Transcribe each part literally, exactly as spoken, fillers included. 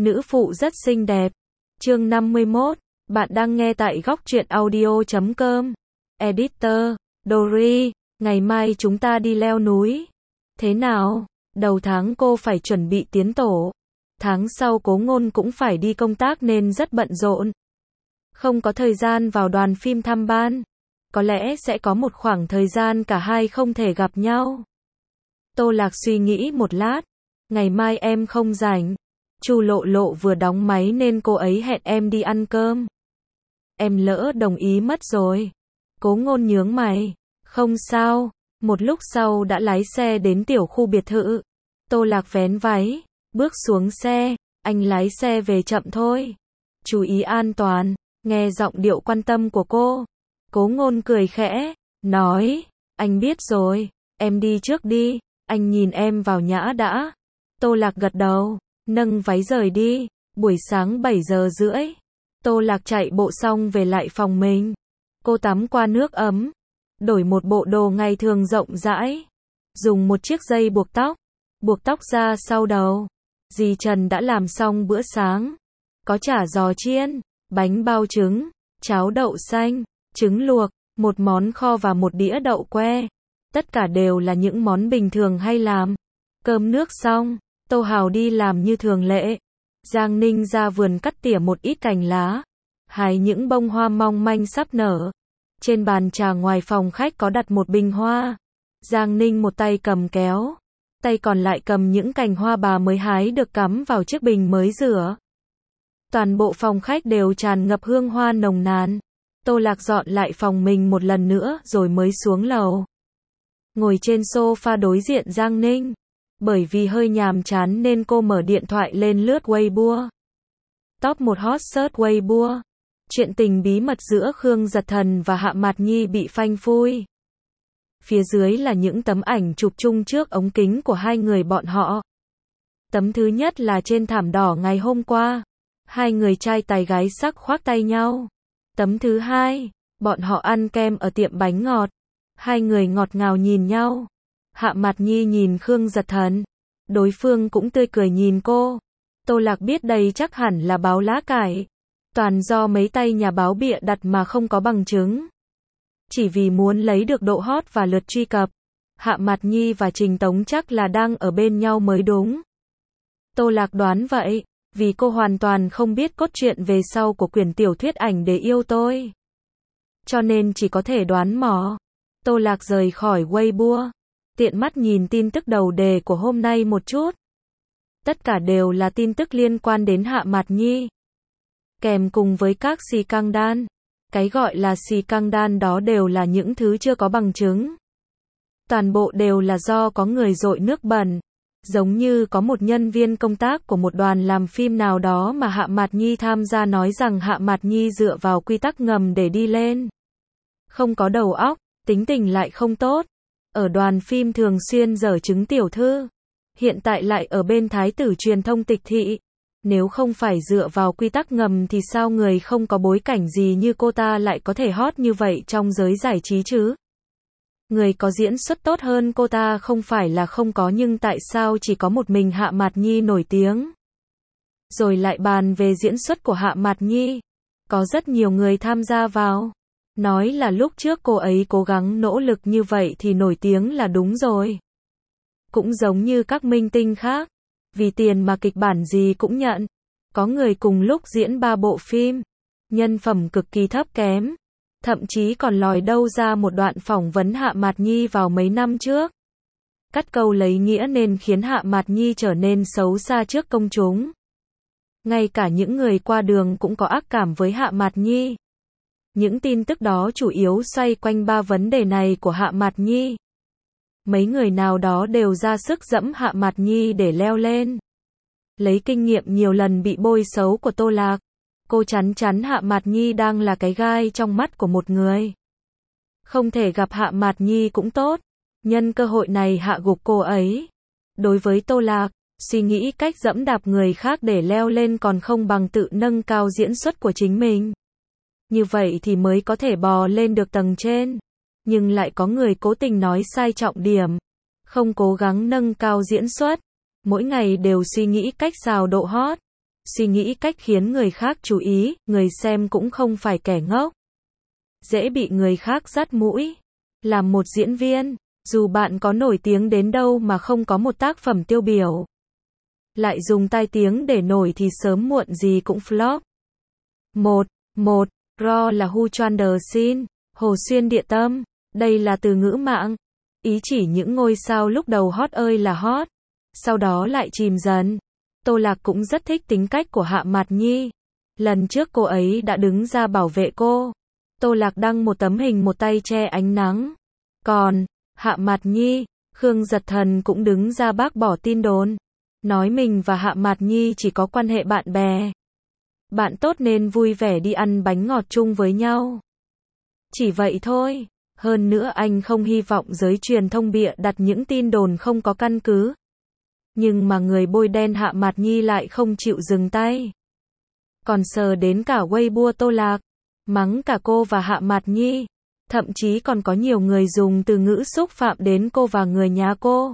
nữ phụ rất xinh đẹp. Chương năm mươi mốt, bạn đang nghe tại góc truyện audio chấm com. Editor, Dory, ngày mai chúng ta đi leo núi. Thế nào? Đầu tháng cô phải chuẩn bị tiến tổ. Tháng sau Cố Ngôn cũng phải đi công tác nên rất bận rộn. Không có thời gian vào đoàn phim thăm ban. Có lẽ sẽ có một khoảng thời gian cả hai không thể gặp nhau. Tô Lạc suy nghĩ một lát. Ngày mai em không rảnh. Chu Lộ Lộ vừa đóng máy nên cô ấy hẹn em đi ăn cơm. Em lỡ đồng ý mất rồi. Cố Ngôn nhướng mày. Không sao. Một lúc sau đã lái xe đến tiểu khu biệt thự. Tô Lạc vén váy, bước xuống xe. Anh lái xe về chậm thôi. Chú ý an toàn. Nghe giọng điệu quan tâm của cô. Cố Ngôn cười khẽ, nói, anh biết rồi, em đi trước đi, anh nhìn em vào nhã đã. Tô Lạc gật đầu, nâng váy rời đi. Buổi sáng bảy giờ rưỡi, Tô Lạc chạy bộ xong về lại phòng mình. Cô tắm qua nước ấm, đổi một bộ đồ ngày thường rộng rãi, dùng một chiếc dây buộc tóc, buộc tóc ra sau đầu. Dì Trần đã làm xong bữa sáng, có chả giò chiên, bánh bao trứng, cháo đậu xanh, trứng luộc, một món kho và một đĩa đậu que. Tất cả đều là những món bình thường hay làm. Cơm nước xong, Tô Hào đi làm như thường lệ. Giang Ninh ra vườn cắt tỉa một ít cành lá, hái những bông hoa mong manh sắp nở. Trên bàn trà ngoài phòng khách có đặt một bình hoa. Giang Ninh một tay cầm kéo, tay còn lại cầm những cành hoa bà mới hái được cắm vào chiếc bình mới rửa. Toàn bộ phòng khách đều tràn ngập hương hoa nồng nàn. Tô Lạc dọn lại phòng mình một lần nữa rồi mới xuống lầu. Ngồi trên sofa đối diện Giang Ninh. Bởi vì hơi nhàm chán nên cô mở điện thoại lên lướt Weibo. Top một hot search Weibo. Chuyện tình bí mật giữa Khương Giật Thần và Hạ Mạt Nhi bị phanh phui. Phía dưới là những tấm ảnh chụp chung trước ống kính của hai người bọn họ. Tấm thứ nhất là trên thảm đỏ ngày hôm qua. Hai người trai tài gái sắc khoác tay nhau. Tấm thứ hai, bọn họ ăn kem ở tiệm bánh ngọt. Hai người ngọt ngào nhìn nhau. Hạ Mạt Nhi nhìn Khương Giật Thần. Đối phương cũng tươi cười nhìn cô. Tô Lạc biết đây chắc hẳn là báo lá cải. Toàn do mấy tay nhà báo bịa đặt mà không có bằng chứng. Chỉ vì muốn lấy được độ hot và lượt truy cập. Hạ Mạt Nhi và Trình Tống chắc là đang ở bên nhau mới đúng. Tô Lạc đoán vậy. Vì cô hoàn toàn không biết cốt truyện về sau của quyển tiểu thuyết Ảnh Để Yêu Tôi. Cho nên chỉ có thể đoán mò. Tô Lạc rời khỏi Weibo. Tiện mắt nhìn tin tức đầu đề của hôm nay một chút. Tất cả đều là tin tức liên quan đến Hạ Mạt Nhi. Kèm cùng với các xì căng đan. Cái gọi là xì căng đan đó đều là những thứ chưa có bằng chứng. Toàn bộ đều là do có người dội nước bẩn. Giống như có một nhân viên công tác của một đoàn làm phim nào đó mà Hạ Mạt Nhi tham gia nói rằng Hạ Mạt Nhi dựa vào quy tắc ngầm để đi lên. Không có đầu óc, tính tình lại không tốt. Ở đoàn phim thường xuyên giở trứng tiểu thư. Hiện tại lại ở bên thái tử truyền thông tịch thị. Nếu không phải dựa vào quy tắc ngầm thì sao người không có bối cảnh gì như cô ta lại có thể hot như vậy trong giới giải trí chứ? Người có diễn xuất tốt hơn cô ta không phải là không có nhưng tại sao chỉ có một mình Hạ Mạt Nhi nổi tiếng? Rồi lại bàn về diễn xuất của Hạ Mạt Nhi. Có rất nhiều người tham gia vào. Nói là lúc trước cô ấy cố gắng nỗ lực như vậy thì nổi tiếng là đúng rồi. Cũng giống như các minh tinh khác. Vì tiền mà kịch bản gì cũng nhận. Có người cùng lúc diễn ba bộ phim. Nhân phẩm cực kỳ thấp kém. Thậm chí còn lòi đâu ra một đoạn phỏng vấn Hạ Mạt Nhi vào mấy năm trước. Cắt câu lấy nghĩa nên khiến Hạ Mạt Nhi trở nên xấu xa trước công chúng. Ngay cả những người qua đường cũng có ác cảm với Hạ Mạt Nhi. Những tin tức đó chủ yếu xoay quanh ba vấn đề này của Hạ Mạt Nhi. Mấy người nào đó đều ra sức dẫm Hạ Mạt Nhi để leo lên. Lấy kinh nghiệm nhiều lần bị bôi xấu của Tô Lạc. Cô chắn chắn Hạ Mạt Nhi đang là cái gai trong mắt của một người. Không thể gặp Hạ Mạt Nhi cũng tốt. Nhân cơ hội này hạ gục cô ấy. Đối với Tô Lạc, suy nghĩ cách dẫm đạp người khác để leo lên còn không bằng tự nâng cao diễn xuất của chính mình. Như vậy thì mới có thể bò lên được tầng trên. Nhưng lại có người cố tình nói sai trọng điểm. Không cố gắng nâng cao diễn xuất. Mỗi ngày đều suy nghĩ cách xào độ hot. suy nghĩ cách khiến người khác chú ý, người xem cũng không phải kẻ ngốc. Dễ bị người khác dắt mũi. Làm một diễn viên, dù bạn có nổi tiếng đến đâu mà không có một tác phẩm tiêu biểu, lại dùng tai tiếng để nổi thì sớm muộn gì cũng flop. một. một. Raw là Who Chuan The Scene, Hồ Xuyên địa tâm. Đây là từ ngữ mạng, ý chỉ những ngôi sao lúc đầu hot ơi là hot, sau đó lại chìm dần. Tô Lạc cũng rất thích tính cách của Hạ Mạt Nhi. Lần trước cô ấy đã đứng ra bảo vệ cô. Tô Lạc đăng một tấm hình một tay che ánh nắng. Còn, Hạ Mạt Nhi, Khương Giật Thần cũng đứng ra bác bỏ tin đồn. Nói mình và Hạ Mạt Nhi chỉ có quan hệ bạn bè. Bạn tốt nên vui vẻ đi ăn bánh ngọt chung với nhau. Chỉ vậy thôi. Hơn nữa anh không hy vọng giới truyền thông bịa đặt những tin đồn không có căn cứ. Nhưng mà người bôi đen Hạ Mạt Nhi lại không chịu dừng tay. Còn sờ đến cả Weibo Tô Lạc, mắng cả cô và Hạ Mạt Nhi. Thậm chí còn có nhiều người dùng từ ngữ xúc phạm đến cô và người nhà cô.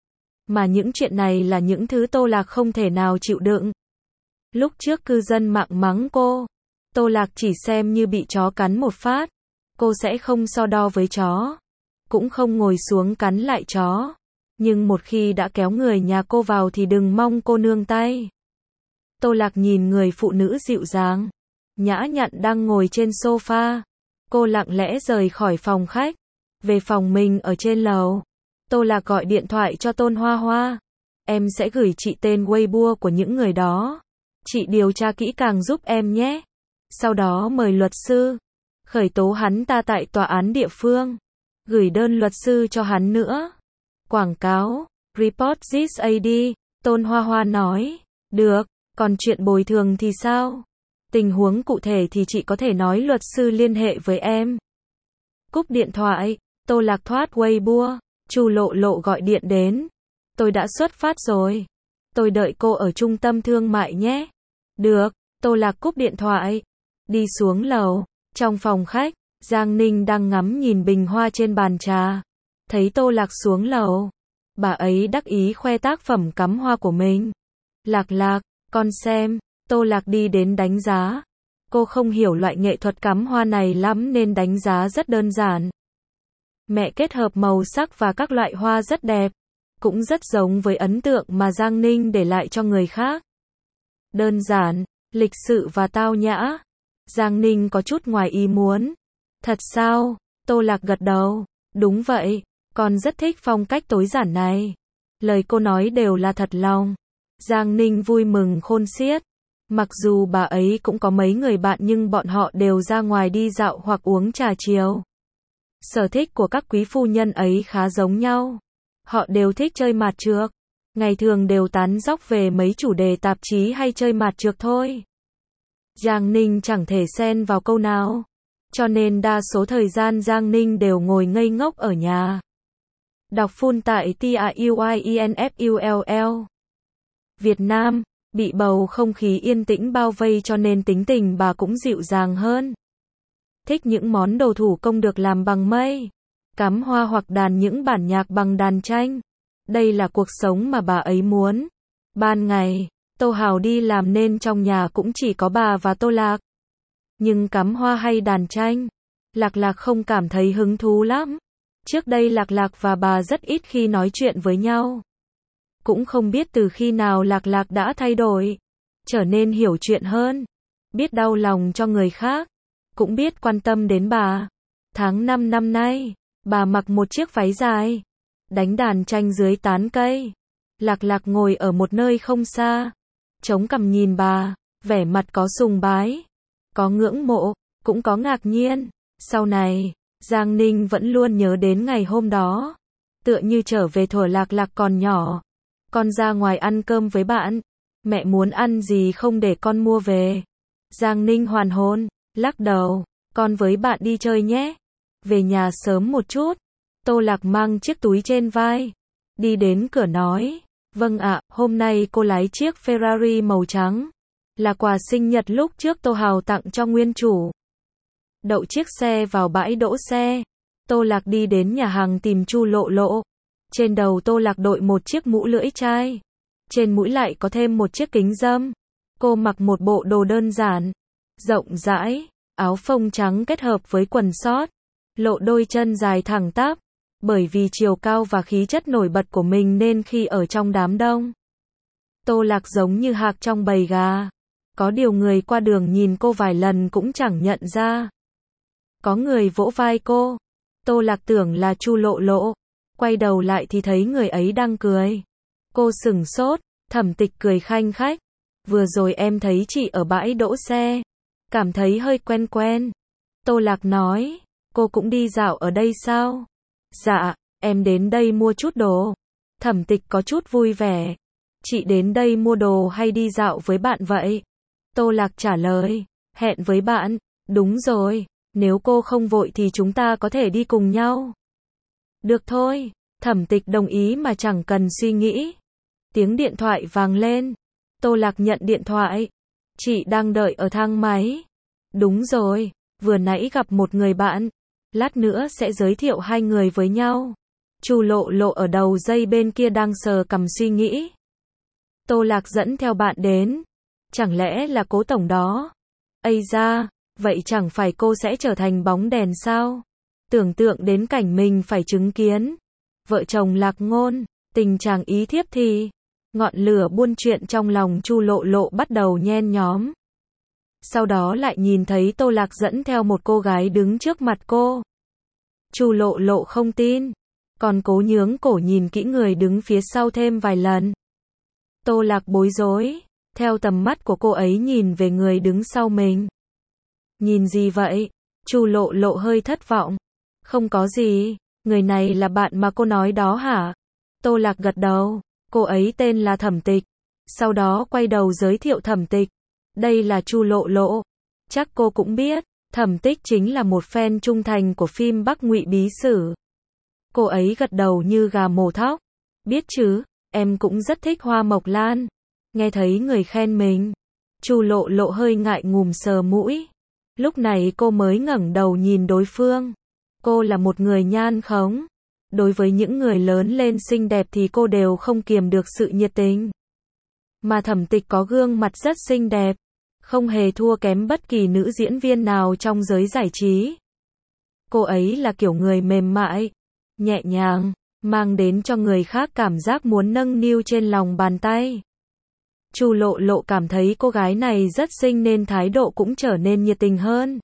Mà những chuyện này là những thứ Tô Lạc không thể nào chịu đựng. Lúc trước cư dân mạng mắng cô, Tô Lạc chỉ xem như bị chó cắn một phát. Cô sẽ không so đo với chó, cũng không ngồi xuống cắn lại chó. Nhưng một khi đã kéo người nhà cô vào thì đừng mong cô nương tay. Tô Lạc nhìn người phụ nữ dịu dàng, nhã nhặn đang ngồi trên sofa. Cô lặng lẽ rời khỏi phòng khách, về phòng mình ở trên lầu. Tô Lạc gọi điện thoại cho Tôn Hoa Hoa. Em sẽ gửi chị tên Weibo của những người đó. Chị điều tra kỹ càng giúp em nhé. Sau đó mời luật sư, khởi tố hắn ta tại tòa án địa phương. Gửi đơn luật sư cho hắn nữa. Quảng cáo, report this a đê, Tôn Hoa Hoa nói. Được, còn chuyện bồi thường thì sao? Tình huống cụ thể thì chị có thể nói luật sư liên hệ với em. Cúp điện thoại, Tô Lạc thoát Weibo. Chu Lộ Lộ gọi điện đến. Tôi đã xuất phát rồi. Tôi đợi cô ở trung tâm thương mại nhé. Được, Tô Lạc cúp điện thoại. Đi xuống lầu. Trong phòng khách, Giang Ninh đang ngắm nhìn bình hoa trên bàn trà. Thấy Tô Lạc xuống lầu, bà ấy đắc ý khoe tác phẩm cắm hoa của mình. Lạc Lạc, con xem. Tô Lạc đi đến đánh giá. Cô không hiểu loại nghệ thuật cắm hoa này lắm nên đánh giá rất đơn giản. Mẹ kết hợp màu sắc và các loại hoa rất đẹp, cũng rất giống với ấn tượng mà Giang Ninh để lại cho người khác. Đơn giản, lịch sự và tao nhã. Giang Ninh có chút ngoài ý muốn. Thật sao? Tô Lạc gật đầu. Đúng vậy, con rất thích phong cách tối giản này. Lời cô nói đều là thật lòng. Giang Ninh vui mừng khôn xiết. Mặc dù bà ấy cũng có mấy người bạn nhưng bọn họ đều ra ngoài đi dạo hoặc uống trà chiều. Sở thích của các quý phu nhân ấy khá giống nhau. Họ đều thích chơi mạt trược. Ngày thường đều tán dóc về mấy chủ đề tạp chí hay chơi mạt trược thôi. Giang Ninh chẳng thể xen vào câu nào. Cho nên đa số thời gian Giang Ninh đều ngồi ngây ngốc ở nhà. Đọc full tại TRUIENFULL. Việt Nam, bị bầu không khí yên tĩnh bao vây cho nên tính tình bà cũng dịu dàng hơn. Thích những món đồ thủ công được làm bằng mây, cắm hoa hoặc đàn những bản nhạc bằng đàn tranh. Đây là cuộc sống mà bà ấy muốn. Ban ngày, Tô Hào đi làm nên trong nhà cũng chỉ có bà và Tô Lạc. Nhưng cắm hoa hay đàn tranh, Lạc Lạc không cảm thấy hứng thú lắm. Trước đây Lạc Lạc và bà rất ít khi nói chuyện với nhau. Cũng không biết từ khi nào Lạc Lạc đã thay đổi, trở nên hiểu chuyện hơn, biết đau lòng cho người khác, cũng biết quan tâm đến bà. Tháng năm năm nay, bà mặc một chiếc váy dài, đánh đàn tranh dưới tán cây. Lạc Lạc ngồi ở một nơi không xa, chống cằm nhìn bà, vẻ mặt có sùng bái, có ngưỡng mộ, cũng có ngạc nhiên. Sau này, Giang Ninh vẫn luôn nhớ đến ngày hôm đó, tựa như trở về thuở Lạc Lạc còn nhỏ. Con ra ngoài ăn cơm với bạn, mẹ muốn ăn gì không để con mua về. Giang Ninh hoàn hồn, lắc đầu, con với bạn đi chơi nhé. Về nhà sớm một chút. Tô Lạc mang chiếc túi trên vai, đi đến cửa nói, vâng ạ, hôm nay cô lái chiếc Ferrari màu trắng, là quà sinh nhật lúc trước Tô Hào tặng cho nguyên chủ. Đậu chiếc xe vào bãi đỗ xe, Tô Lạc đi đến nhà hàng tìm Chu Lộ Lộ. Trên đầu Tô Lạc đội một chiếc mũ lưỡi chai, trên mũi lại có thêm một chiếc kính râm. Cô mặc một bộ đồ đơn giản, rộng rãi, áo phông trắng kết hợp với quần sót, lộ đôi chân dài thẳng tắp. Bởi vì chiều cao và khí chất nổi bật của mình nên khi ở trong đám đông, Tô Lạc giống như hạc trong bầy gà. Có điều người qua đường nhìn cô vài lần cũng chẳng nhận ra. Có người vỗ vai cô. Tô Lạc tưởng là Chu Lộ Lộ. Quay đầu lại thì thấy người ấy đang cười. Cô sửng sốt, Thẩm Tịch cười khanh khách. Vừa rồi em thấy chị ở bãi đỗ xe. Cảm thấy hơi quen quen. Tô Lạc nói, cô cũng đi dạo ở đây sao? Dạ, em đến đây mua chút đồ. Thẩm Tịch có chút vui vẻ. Chị đến đây mua đồ hay đi dạo với bạn vậy? Tô Lạc trả lời, hẹn với bạn. Đúng rồi, nếu cô không vội thì chúng ta có thể đi cùng nhau. Được thôi, Thẩm Tịch đồng ý mà chẳng cần suy nghĩ. Tiếng điện thoại vang lên. Tô Lạc nhận điện thoại. Chị đang đợi ở thang máy. Đúng rồi, vừa nãy gặp một người bạn. Lát nữa sẽ giới thiệu hai người với nhau. Chu Lộ Lộ ở đầu dây bên kia đang sờ cằm suy nghĩ. Tô Lạc dẫn theo bạn đến. Chẳng lẽ là Cố tổng đó? Ây da, vậy chẳng phải cô sẽ trở thành bóng đèn sao? Tưởng tượng đến cảnh mình phải chứng kiến. Vợ chồng Lạc Ngôn, tình chàng ý thiếp thì. Ngọn lửa buôn chuyện trong lòng Chu Lộ Lộ bắt đầu nhen nhóm. Sau đó lại nhìn thấy Tô Lạc dẫn theo một cô gái đứng trước mặt cô. Chu Lộ Lộ không tin. Còn cố nhướng cổ nhìn kỹ người đứng phía sau thêm vài lần. Tô Lạc bối rối. Theo tầm mắt của cô ấy nhìn về người đứng sau mình. Nhìn gì vậy? Chu Lộ Lộ hơi thất vọng. Không có gì, người này là bạn mà cô nói đó hả? Tô Lạc gật đầu. Cô ấy tên là Thẩm Tịch. Sau đó quay đầu giới thiệu Thẩm Tịch. Đây là Chu Lộ Lộ. Chắc cô cũng biết, Thẩm Tịch chính là một fan trung thành của phim Bắc Ngụy Bí Sử. Cô ấy gật đầu như gà mổ thóc. Biết chứ, em cũng rất thích Hoa Mộc Lan. Nghe thấy người khen mình, Chu Lộ Lộ hơi ngại ngùng sờ mũi. Lúc này cô mới ngẩng đầu nhìn đối phương. Cô là một người nhan khống. Đối với những người lớn lên xinh đẹp thì cô đều không kiềm được sự nhiệt tình. Mà Thẩm Tịch có gương mặt rất xinh đẹp, không hề thua kém bất kỳ nữ diễn viên nào trong giới giải trí. Cô ấy là kiểu người mềm mại, nhẹ nhàng, mang đến cho người khác cảm giác muốn nâng niu trên lòng bàn tay. Chu Lộ Lộ cảm thấy cô gái này rất xinh nên thái độ cũng trở nên nhiệt tình hơn.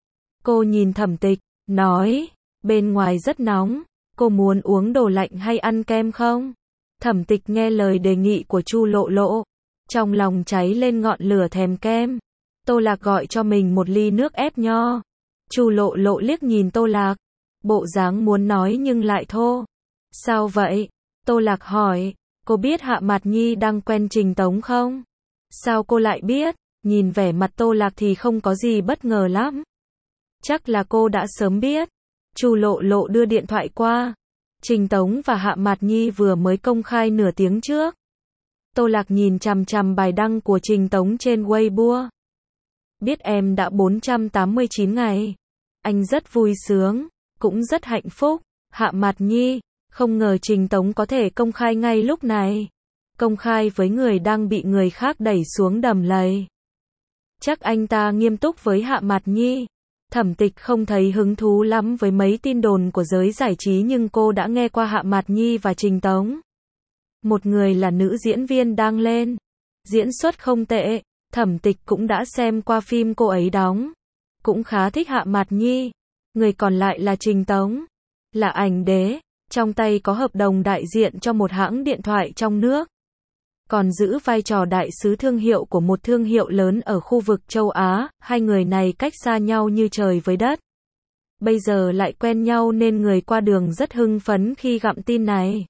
Cô nhìn Thẩm Tịch, nói, bên ngoài rất nóng, cô muốn uống đồ lạnh hay ăn kem không? Thẩm Tịch nghe lời đề nghị của Chu Lộ Lộ, trong lòng cháy lên ngọn lửa thèm kem. Tô Lạc gọi cho mình một ly nước ép nho. Chu Lộ Lộ liếc nhìn Tô Lạc, bộ dáng muốn nói nhưng lại thô. Sao vậy? Tô Lạc hỏi, cô biết Hạ Mạt Nhi đang quen Trình Tống không? Sao cô lại biết? Nhìn vẻ mặt Tô Lạc thì không có gì bất ngờ lắm. Chắc là cô đã sớm biết. Chu Lộ Lộ đưa điện thoại qua. Trình Tống và Hạ Mạt Nhi vừa mới công khai nửa tiếng trước. Tô Lạc nhìn chằm chằm bài đăng của Trình Tống trên Weibo. Biết em đã bốn trăm tám mươi chín ngày. Anh rất vui sướng, cũng rất hạnh phúc. Hạ Mạt Nhi, không ngờ Trình Tống có thể công khai ngay lúc này. Công khai với người đang bị người khác đẩy xuống đầm lầy. Chắc anh ta nghiêm túc với Hạ Mạt Nhi. Thẩm Tịch không thấy hứng thú lắm với mấy tin đồn của giới giải trí nhưng cô đã nghe qua Hạ Mạt Nhi và Trình Tống. Một người là nữ diễn viên đang lên. Diễn xuất không tệ. Thẩm Tịch cũng đã xem qua phim cô ấy đóng. Cũng khá thích Hạ Mạt Nhi. Người còn lại là Trình Tống. Là ảnh đế. Trong tay có hợp đồng đại diện cho một hãng điện thoại trong nước. Còn giữ vai trò đại sứ thương hiệu của một thương hiệu lớn ở khu vực châu Á. Hai người này cách xa nhau như trời với đất. Bây giờ lại quen nhau nên người qua đường rất hưng phấn khi gặm tin này.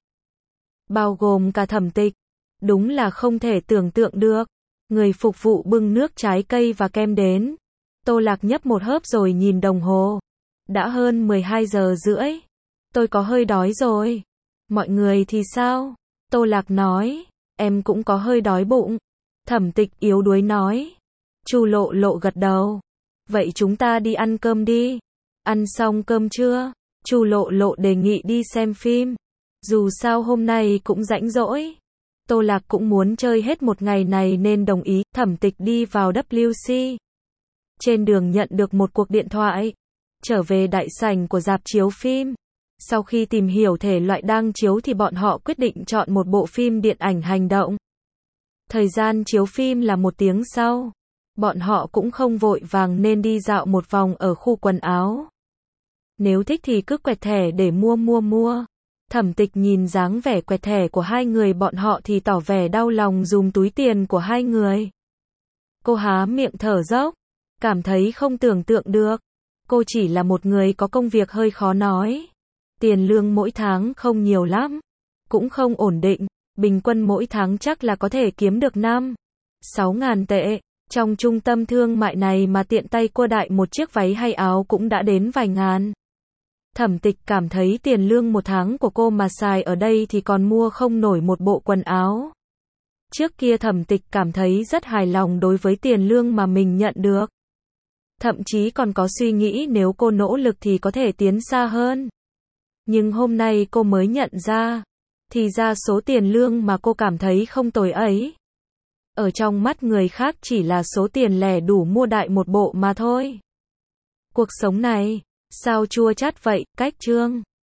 Bao gồm cả Thẩm Tịch. Đúng là không thể tưởng tượng được. Người phục vụ bưng nước trái cây và kem đến. Tô Lạc nhấp một hớp rồi nhìn đồng hồ. Đã hơn mười hai giờ rưỡi. Tôi có hơi đói rồi. Mọi người thì sao? Tô Lạc nói. Em cũng có hơi đói bụng. Thẩm Tịch yếu đuối nói. Chu Lộ Lộ gật đầu. Vậy chúng ta đi ăn cơm đi. Ăn xong cơm chưa? Chu Lộ Lộ đề nghị đi xem phim. Dù sao hôm nay cũng rảnh rỗi. Tô Lạc cũng muốn chơi hết một ngày này nên đồng ý, Thẩm Tịch đi vào W C. Trên đường nhận được một cuộc điện thoại. Trở về đại sảnh của rạp chiếu phim. Sau khi tìm hiểu thể loại đang chiếu thì bọn họ quyết định chọn một bộ phim điện ảnh hành động. Thời gian chiếu phim là một tiếng sau. Bọn họ cũng không vội vàng nên đi dạo một vòng ở khu quần áo. Nếu thích thì cứ quẹt thẻ để mua mua mua. Thẩm Tịch nhìn dáng vẻ quẹt thẻ của hai người bọn họ thì tỏ vẻ đau lòng dùm túi tiền của hai người. Cô há miệng thở dốc, cảm thấy không tưởng tượng được. Cô chỉ là một người có công việc hơi khó nói. Tiền lương mỗi tháng không nhiều lắm, cũng không ổn định, bình quân mỗi tháng chắc là có thể kiếm được năm, sáu ngàn tệ. Trong trung tâm thương mại này mà tiện tay cua đại một chiếc váy hay áo cũng đã đến vài ngàn. Thẩm Tịch cảm thấy tiền lương một tháng của cô mà xài ở đây thì còn mua không nổi một bộ quần áo. Trước kia Thẩm Tịch cảm thấy rất hài lòng đối với tiền lương mà mình nhận được. Thậm chí còn có suy nghĩ nếu cô nỗ lực thì có thể tiến xa hơn. Nhưng hôm nay cô mới nhận ra, thì ra số tiền lương mà cô cảm thấy không tồi ấy, ở trong mắt người khác chỉ là số tiền lẻ đủ mua đại một bộ mà thôi. Cuộc sống này, sao chua chát vậy, cách chương.